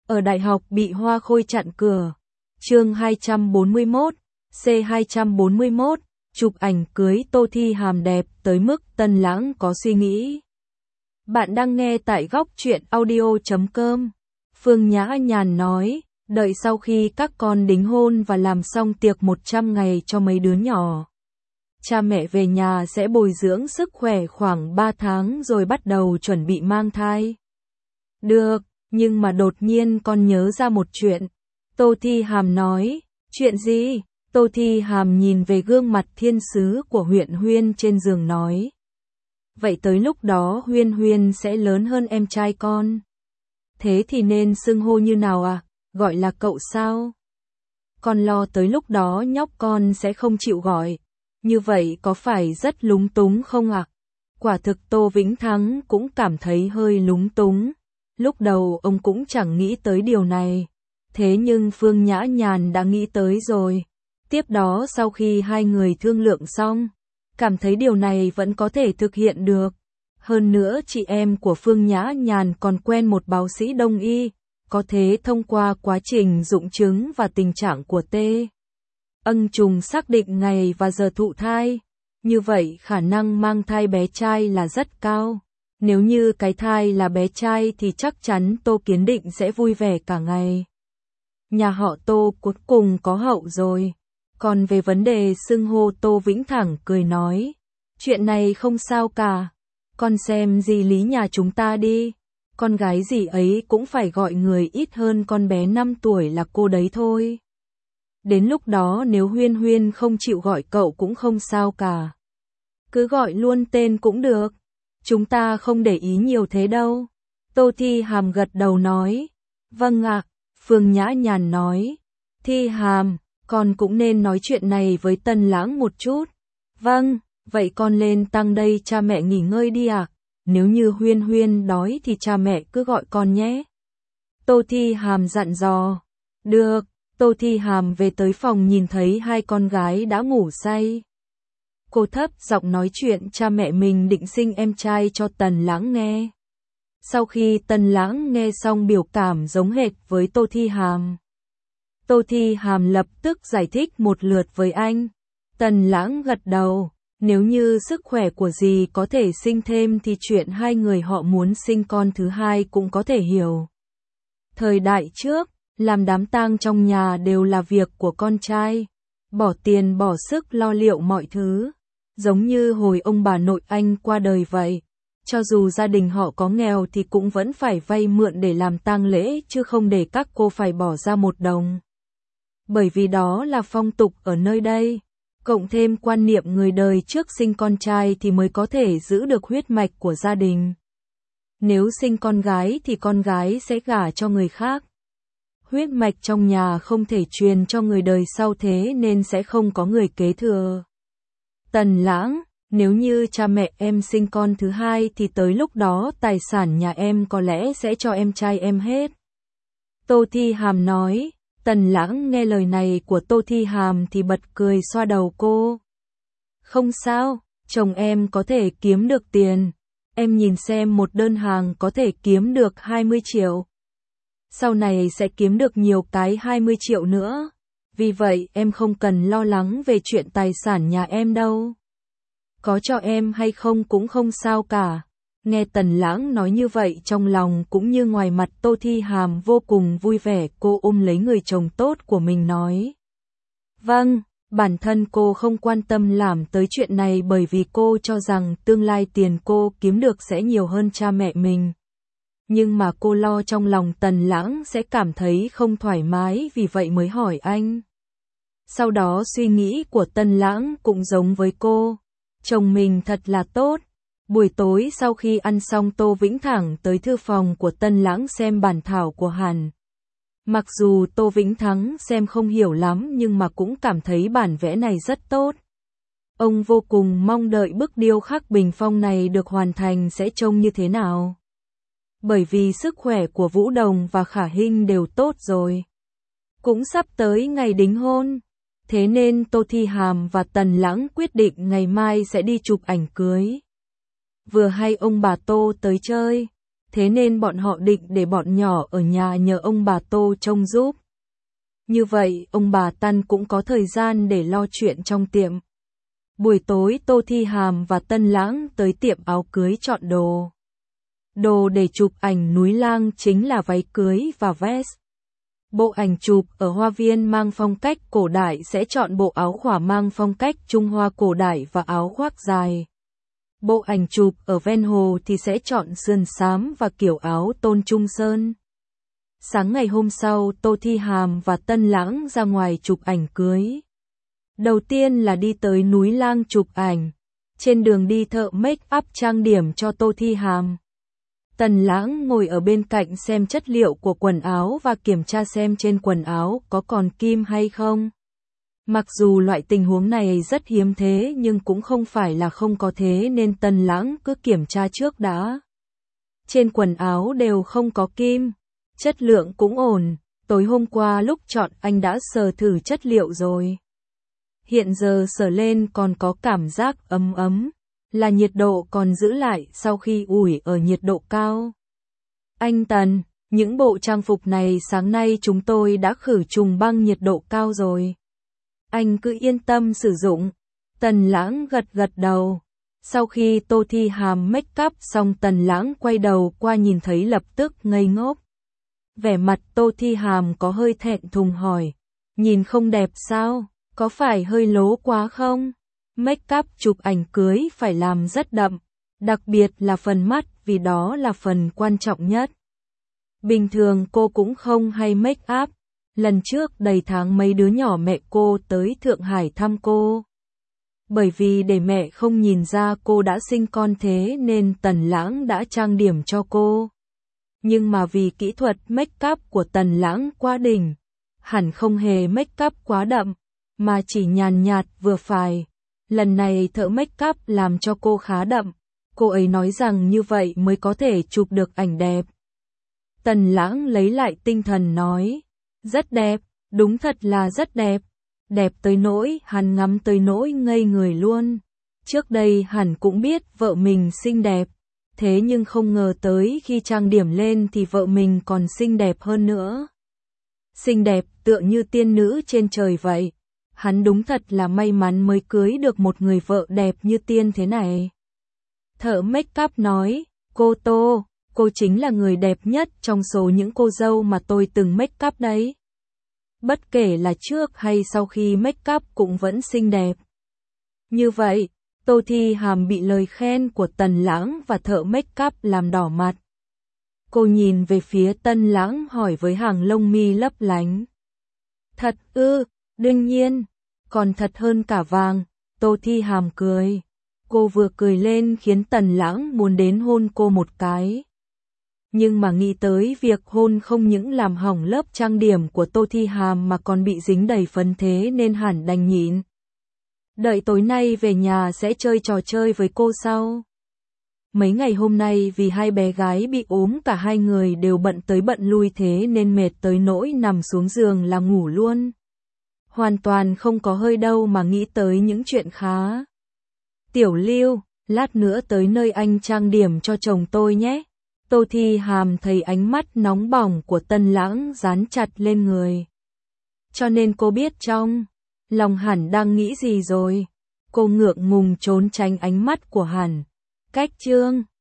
Ở đại học bị Hoa Khôi chặn cửa. Chương 241, C241, chụp ảnh cưới Tô Thi Hàm đẹp tới mức Tân Lãng có suy nghĩ. Bạn đang nghe tại góc truyện audio.com. Phương Nhã Nhàn nói, đợi sau khi các con đính hôn và làm xong tiệc 100 ngày cho mấy đứa nhỏ. Cha mẹ về nhà sẽ bồi dưỡng sức khỏe khoảng 3 tháng rồi bắt đầu chuẩn bị mang thai. Được, nhưng mà đột nhiên con nhớ ra một chuyện. Tô Thi Hàm nói, chuyện gì? Tô Thi Hàm nhìn về gương mặt thiên sứ của Huyên Huyên trên giường nói. Vậy tới lúc đó Huyên Huyên sẽ lớn hơn em trai con. Thế thì nên xưng hô như nào à? Gọi là cậu sao? Con lo tới lúc đó nhóc con sẽ không chịu gọi. Như vậy có phải rất lúng túng không ạ? Quả thực Tô Vĩnh Thắng cũng cảm thấy hơi lúng túng. Lúc đầu ông cũng chẳng nghĩ tới điều này. Thế nhưng Phương Nhã Nhàn đã nghĩ tới rồi. Tiếp đó sau khi hai người thương lượng xong, cảm thấy điều này vẫn có thể thực hiện được. Hơn nữa chị em của Phương Nhã Nhàn còn quen một bác sĩ đông y, có thể thông qua quá trình dụng trứng và tình trạng của ân trùng xác định ngày và giờ thụ thai. Như vậy khả năng mang thai bé trai là rất cao. Nếu như cái thai là bé trai thì chắc chắn Tô Kiến Định sẽ vui vẻ cả ngày. Nhà họ Tô cuối cùng có hậu rồi. Còn về vấn đề xưng hô, Tô Vĩnh thẳng cười nói, chuyện này không sao cả. Con xem dì Lý nhà chúng ta đi. Con gái dì ấy cũng phải gọi người ít hơn con bé 5 tuổi là cô đấy thôi. Đến lúc đó nếu Huyên Huyên không chịu gọi cậu cũng không sao cả. Cứ gọi luôn tên cũng được. Chúng ta không để ý nhiều thế đâu. Tô Thi Hàm gật đầu nói. Vâng ạ. Phương Nhã Nhàn nói. Thi Hàm, con cũng nên nói chuyện này với Tân Lãng một chút. Vâng, vậy con lên tăng đây, cha mẹ nghỉ ngơi đi ạ. Nếu như Huyên Huyên đói thì cha mẹ cứ gọi con nhé. Tô Thi Hàm dặn dò. Được. Tô Thi Hàm về tới phòng nhìn thấy hai con gái đã ngủ say. Cô thấp giọng nói chuyện cha mẹ mình định sinh em trai cho Tần Lãng nghe. Sau khi Tần Lãng nghe xong biểu cảm giống hệt với Tô Thi Hàm. Tô Thi Hàm lập tức giải thích một lượt với anh. Tần Lãng gật đầu, nếu như sức khỏe của dì có thể sinh thêm thì chuyện hai người họ muốn sinh con thứ hai cũng có thể hiểu. Thời đại trước, làm đám tang trong nhà đều là việc của con trai, bỏ tiền bỏ sức lo liệu mọi thứ, giống như hồi ông bà nội anh qua đời vậy. Cho dù gia đình họ có nghèo thì cũng vẫn phải vay mượn để làm tang lễ chứ không để các cô phải bỏ ra một đồng. Bởi vì đó là phong tục ở nơi đây, cộng thêm quan niệm người đời trước sinh con trai thì mới có thể giữ được huyết mạch của gia đình. Nếu sinh con gái thì con gái sẽ gả cho người khác. Huyết mạch trong nhà không thể truyền cho người đời sau, thế nên sẽ không có người kế thừa. Tần Lãng, nếu như cha mẹ em sinh con thứ hai thì tới lúc đó tài sản nhà em có lẽ sẽ cho em trai em hết. Tô Thi Hàm nói. Tần Lãng nghe lời này của Tô Thi Hàm thì bật cười xoa đầu cô. Không sao, chồng em có thể kiếm được tiền. Em nhìn xem một đơn hàng có thể kiếm được 20 triệu. Sau này sẽ kiếm được nhiều cái 20 triệu nữa. Vì vậy em không cần lo lắng về chuyện tài sản nhà em đâu. Có cho em hay không cũng không sao cả. Nghe Tần Lãng nói như vậy trong lòng cũng như ngoài mặt Tô Thi Hàm vô cùng vui vẻ, cô ôm lấy người chồng tốt của mình nói. Vâng, bản thân cô không quan tâm làm tới chuyện này bởi vì cô cho rằng tương lai tiền cô kiếm được sẽ nhiều hơn cha mẹ mình. Nhưng mà cô lo trong lòng Tần Lãng sẽ cảm thấy không thoải mái, vì vậy mới hỏi anh. Sau đó suy nghĩ của Tần Lãng cũng giống với cô. Chồng mình thật là tốt. Buổi tối sau khi ăn xong Tô Vĩnh thẳng tới thư phòng của Tần Lãng xem bản thảo của Hàn. Mặc dù Tô Vĩnh Thắng xem không hiểu lắm nhưng mà cũng cảm thấy bản vẽ này rất tốt. Ông vô cùng mong đợi bức điêu khắc bình phong này được hoàn thành sẽ trông như thế nào. Bởi vì sức khỏe của Vũ Đồng và Khả Hinh đều tốt rồi. Cũng sắp tới ngày đính hôn. Thế nên Tô Thi Hàm và Tần Lãng quyết định ngày mai sẽ đi chụp ảnh cưới. Vừa hay ông bà Tô tới chơi, thế nên bọn họ định để bọn nhỏ ở nhà nhờ ông bà Tô trông giúp. Như vậy, ông bà Tân cũng có thời gian để lo chuyện trong tiệm. Buổi tối Tô Thi Hàm và Tân Lãng tới tiệm áo cưới chọn đồ. Đồ để chụp ảnh núi lang chính là váy cưới và vest. Bộ ảnh chụp ở hoa viên mang phong cách cổ đại sẽ chọn bộ áo khỏa mang phong cách Trung Hoa cổ đại và áo khoác dài. Bộ ảnh chụp ở ven hồ thì sẽ chọn sườn xám và kiểu áo tôn trung sơn. Sáng ngày hôm sau, Tô Thi Hàm và Tân Lãng ra ngoài chụp ảnh cưới. Đầu tiên là đi tới núi lang chụp ảnh. Trên đường đi thợ make up trang điểm cho Tô Thi Hàm. Tân Lãng ngồi ở bên cạnh xem chất liệu của quần áo và kiểm tra xem trên quần áo có còn kim hay không. Mặc dù loại tình huống này rất hiếm thế nhưng cũng không phải là không có thế nên Tân Lãng cứ kiểm tra trước đã. Trên quần áo đều không có kim, chất lượng cũng ổn, tối hôm qua lúc chọn anh đã sờ thử chất liệu rồi. Hiện giờ sờ lên còn có cảm giác ấm ấm, là nhiệt độ còn giữ lại sau khi ủi ở nhiệt độ cao. Anh Tần, những bộ trang phục này sáng nay chúng tôi đã khử trùng băng nhiệt độ cao rồi. Anh cứ yên tâm sử dụng. Tần Lãng gật gật đầu. Sau khi Tô Thi Hàm make up xong Tần Lãng quay đầu qua nhìn thấy lập tức ngây ngốc. Vẻ mặt Tô Thi Hàm có hơi thẹn thùng hỏi. Nhìn không đẹp sao? Có phải hơi lố quá không? Make up chụp ảnh cưới phải làm rất đậm. Đặc biệt là phần mắt vì đó là phần quan trọng nhất. Bình thường cô cũng không hay make up. Lần trước đầy tháng mấy đứa nhỏ mẹ cô tới Thượng Hải thăm cô. Bởi vì để mẹ không nhìn ra cô đã sinh con thế nên Tần Lãng đã trang điểm cho cô. Nhưng mà vì kỹ thuật make up của Tần Lãng quá đỉnh, hẳn không hề make up quá đậm, mà chỉ nhàn nhạt vừa phải. Lần này thợ make up làm cho cô khá đậm, cô ấy nói rằng như vậy mới có thể chụp được ảnh đẹp. Tần Lãng lấy lại tinh thần nói, rất đẹp, đúng thật là rất đẹp. Đẹp tới nỗi hắn ngắm tới nỗi ngây người luôn. Trước đây hắn cũng biết vợ mình xinh đẹp, thế nhưng không ngờ tới khi trang điểm lên thì vợ mình còn xinh đẹp hơn nữa. Xinh đẹp tựa như tiên nữ trên trời vậy. Hắn đúng thật là may mắn mới cưới được một người vợ đẹp như tiên thế này. Thợ make up nói, cô Tô, cô chính là người đẹp nhất trong số những cô dâu mà tôi từng make up đấy. Bất kể là trước hay sau khi make up cũng vẫn xinh đẹp. Như vậy, Tô Thi Hàm bị lời khen của Tần Lãng và thợ make up làm đỏ mặt. Cô nhìn về phía Tân Lãng hỏi với hàng lông mi lấp lánh. Thật ư, đương nhiên, còn thật hơn cả vàng, Tô Thi Hàm cười. Cô vừa cười lên khiến Tần Lãng muốn đến hôn cô một cái. Nhưng mà nghĩ tới việc hôn không những làm hỏng lớp trang điểm của Tô Thi Hàm mà còn bị dính đầy phấn thế nên hẳn đành nhịn. Đợi tối nay về nhà sẽ chơi trò chơi với cô sau. Mấy ngày hôm nay vì hai bé gái bị ốm cả hai người đều bận tới bận lui thế nên mệt tới nỗi nằm xuống giường là ngủ luôn. Hoàn toàn không có hơi đâu mà nghĩ tới những chuyện khá. Tiểu Lưu, lát nữa tới nơi anh trang điểm cho chồng tôi nhé. Tô Thi Hàm thấy ánh mắt nóng bỏng của Tân Lãng dán chặt lên người. Cho nên cô biết trong lòng hẳn đang nghĩ gì rồi. Cô ngượng ngùng trốn tránh ánh mắt của hẳn. Cách chương